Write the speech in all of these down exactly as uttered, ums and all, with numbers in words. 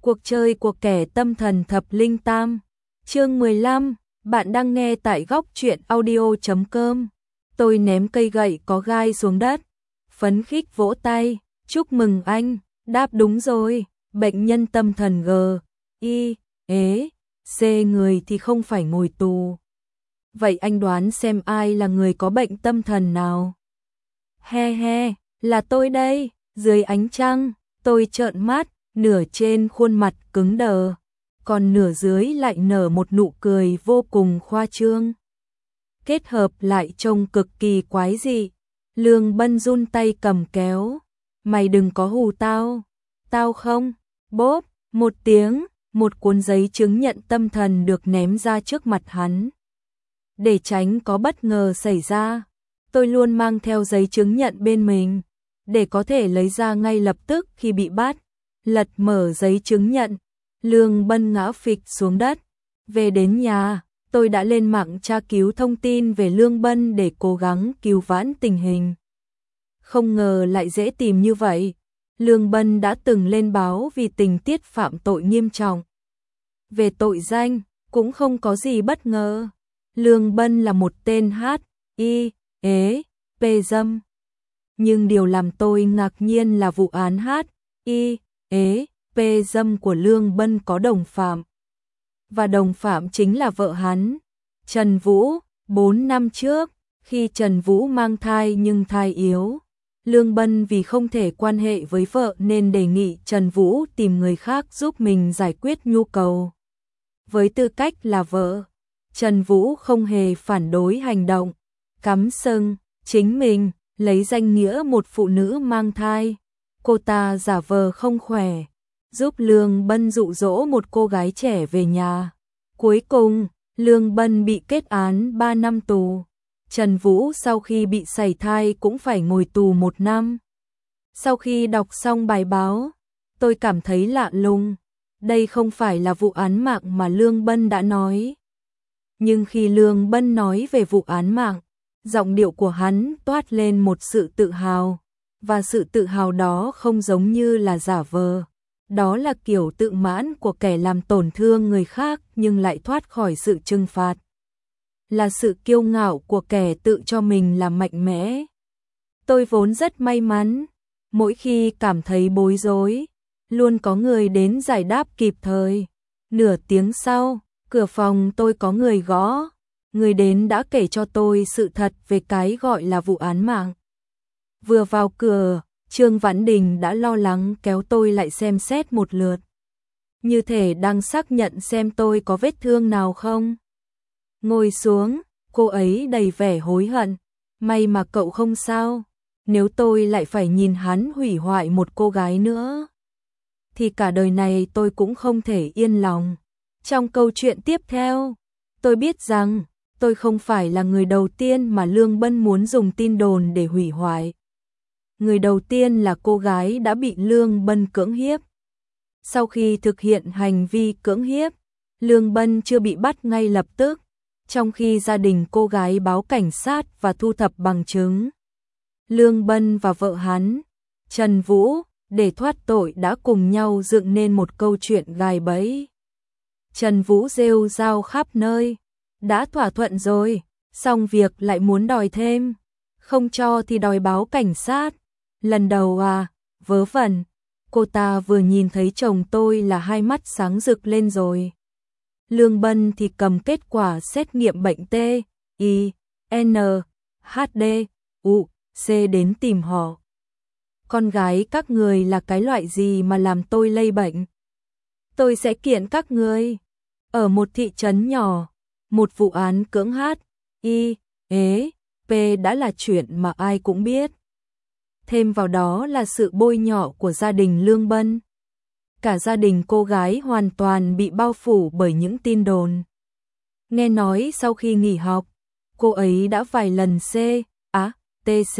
Cuộc chơi của kẻ tâm thần thập linh tam. Chương mười lăm, bạn đang nghe tại góc truyện audio chấm com. Tôi ném cây gậy có gai xuống đất, phấn khích vỗ tay, chúc mừng anh, đáp đúng rồi, bệnh nhân tâm thần G, I, ế, C người thì không phải ngồi tù. Vậy anh đoán xem ai là người có bệnh tâm thần nào? He he, là tôi đây, dưới ánh trăng, tôi trợn mắt, nửa trên khuôn mặt cứng đờ, còn nửa dưới lại nở một nụ cười vô cùng khoa trương. Kết hợp lại trông cực kỳ quái dị. Lương Bân run tay cầm kéo. Mày đừng có hù tao. Tao không. Bốp, một tiếng, một cuốn giấy chứng nhận tâm thần được ném ra trước mặt hắn. Để tránh có bất ngờ xảy ra, tôi luôn mang theo giấy chứng nhận bên mình, để có thể lấy ra ngay lập tức khi bị bắt. Lật mở giấy chứng nhận, Lương Bân ngã phịch xuống đất. Về đến nhà, tôi đã lên mạng tra cứu thông tin về Lương Bân để cố gắng cứu vãn tình hình. Không ngờ lại dễ tìm như vậy. Lương Bân đã từng lên báo vì tình tiết phạm tội nghiêm trọng. Về tội danh, cũng không có gì bất ngờ. Lương Bân là một tên H, I, ế, P dâm. Nhưng điều làm tôi ngạc nhiên là vụ án H, I, ế, P dâm của Lương Bân có đồng phạm. Và đồng phạm chính là vợ hắn, Trần Vũ. Bốn năm trước, khi Trần Vũ mang thai nhưng thai yếu, Lương Bân vì không thể quan hệ với vợ nên đề nghị Trần Vũ tìm người khác giúp mình giải quyết nhu cầu. Với tư cách là vợ, Trần Vũ không hề phản đối hành động, cắm sừng chính mình lấy danh nghĩa một phụ nữ mang thai. Cô ta giả vờ không khỏe, giúp Lương Bân dụ dỗ một cô gái trẻ về nhà. Cuối cùng, Lương Bân bị kết án ba năm tù. Trần Vũ sau khi bị sảy thai cũng phải ngồi tù một năm. Sau khi đọc xong bài báo, tôi cảm thấy lạ lùng. Đây không phải là vụ án mạng mà Lương Bân đã nói. Nhưng khi Lương Bân nói về vụ án mạng, giọng điệu của hắn toát lên một sự tự hào. Và sự tự hào đó không giống như là giả vờ. Đó là kiểu tự mãn của kẻ làm tổn thương người khác nhưng lại thoát khỏi sự trừng phạt. Là sự kiêu ngạo của kẻ tự cho mình là mạnh mẽ. Tôi vốn rất may mắn. Mỗi khi cảm thấy bối rối, luôn có người đến giải đáp kịp thời. Nửa tiếng sau, cửa phòng tôi có người gõ. Người đến đã kể cho tôi sự thật về cái gọi là vụ án mạng. Vừa vào cửa, Trương Vãn Đình đã lo lắng kéo tôi lại xem xét một lượt. Như thể đang xác nhận xem tôi có vết thương nào không. Ngồi xuống, cô ấy đầy vẻ hối hận. May mà cậu không sao. Nếu tôi lại phải nhìn hắn hủy hoại một cô gái nữa, thì cả đời này tôi cũng không thể yên lòng. Trong câu chuyện tiếp theo, tôi biết rằng tôi không phải là người đầu tiên mà Lương Bân muốn dùng tin đồn để hủy hoại. Người đầu tiên là cô gái đã bị Lương Bân cưỡng hiếp. Sau khi thực hiện hành vi cưỡng hiếp, Lương Bân chưa bị bắt ngay lập tức, trong khi gia đình cô gái báo cảnh sát và thu thập bằng chứng. Lương Bân và vợ hắn, Trần Vũ, để thoát tội đã cùng nhau dựng nên một câu chuyện gài bẫy. Trần Vũ rêu rao khắp nơi, đã thỏa thuận rồi, xong việc lại muốn đòi thêm, không cho thì đòi báo cảnh sát. Lần đầu à, vớ vẩn, cô ta vừa nhìn thấy chồng tôi là hai mắt sáng rực lên rồi. Lương Bân thì cầm kết quả xét nghiệm bệnh T, I, N, H D, U, C đến tìm họ. Con gái các người là cái loại gì mà làm tôi lây bệnh? Tôi sẽ kiện các người. Ở một thị trấn nhỏ, một vụ án cưỡng H, I, ế, P đã là chuyện mà ai cũng biết. Thêm vào đó là sự bôi nhọ của gia đình Lương Bân. Cả gia đình cô gái hoàn toàn bị bao phủ bởi những tin đồn. Nghe nói sau khi nghỉ học, cô ấy đã vài lần C, á, T C,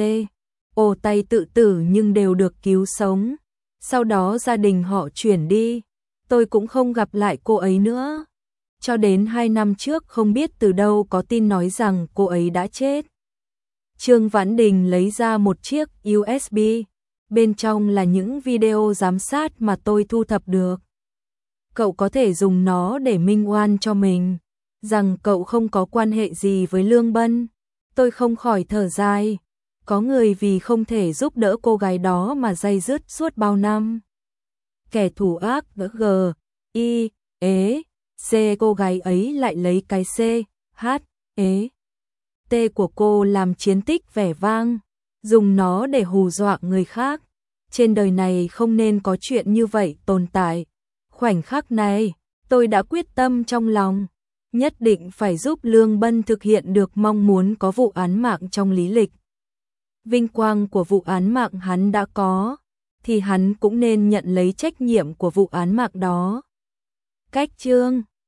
ồ tay tự tử nhưng đều được cứu sống. Sau đó gia đình họ chuyển đi, tôi cũng không gặp lại cô ấy nữa. Cho đến hai năm trước không biết từ đâu có tin nói rằng cô ấy đã chết. Trương Vãn Đình lấy ra một chiếc U S B, bên trong là những video giám sát mà tôi thu thập được. cậu có thể dùng nó để minh oan cho mình, rằng cậu không có quan hệ gì với Lương Bân. Tôi không khỏi thở dài, có người vì không thể giúp đỡ cô gái đó mà day dứt suốt bao năm. Kẻ thù ác g, i, ế, c cô gái ấy lại lấy cái c, h, ế, t của cô làm chiến tích vẻ vang, dùng nó để hù dọa người khác. Trên đời này không nên có chuyện như vậy tồn tại. Khoảnh khắc này, tôi đã quyết tâm trong lòng, nhất định phải giúp Lương Bân thực hiện được mong muốn có vụ án mạng trong lý lịch. Vinh quang của vụ án mạng hắn đã có, thì hắn cũng nên nhận lấy trách nhiệm của vụ án mạng đó. Cách chương